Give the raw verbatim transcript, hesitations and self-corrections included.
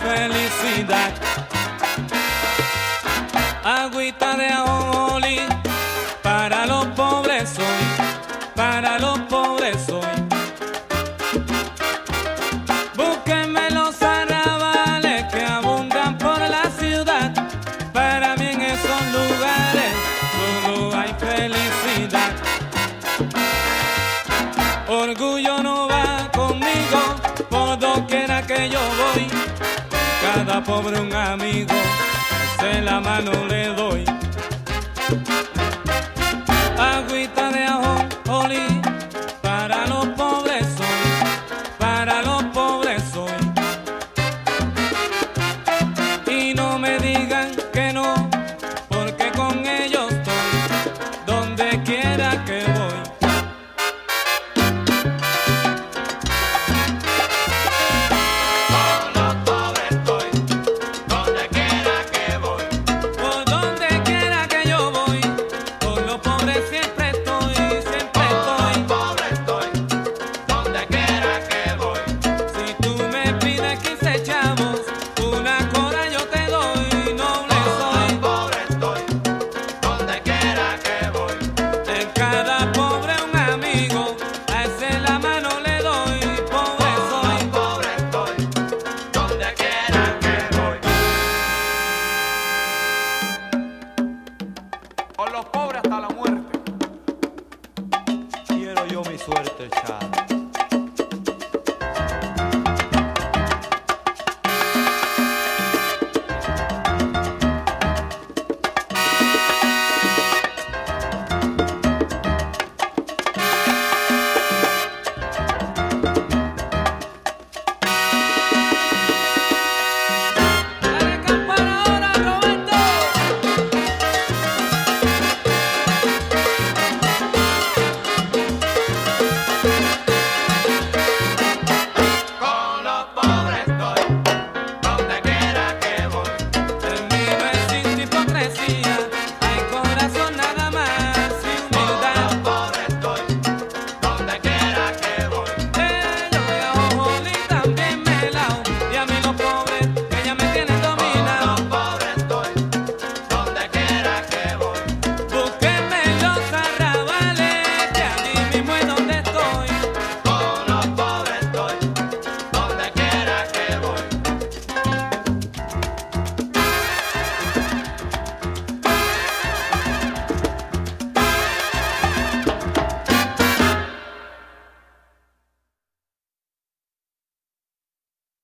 felicidad. Agüita de ajonjolí, para los pobres soy, para los pobres soy. Búsquenme los arrabales que abundan por la ciudad. Para mí en esos lugares solo hay felicidad. Orgullo no va conmigo, por doquiera que yo voy. Cada pobre un amigo, se la mano le doy. Agüita de ajonjolí, para los pobres soy, para los pobres soy. Y no me digan que no, porque con ellos estoy, donde quiera que voy. Con los pobres hasta la muerte. Quiero yo mi suerte echada.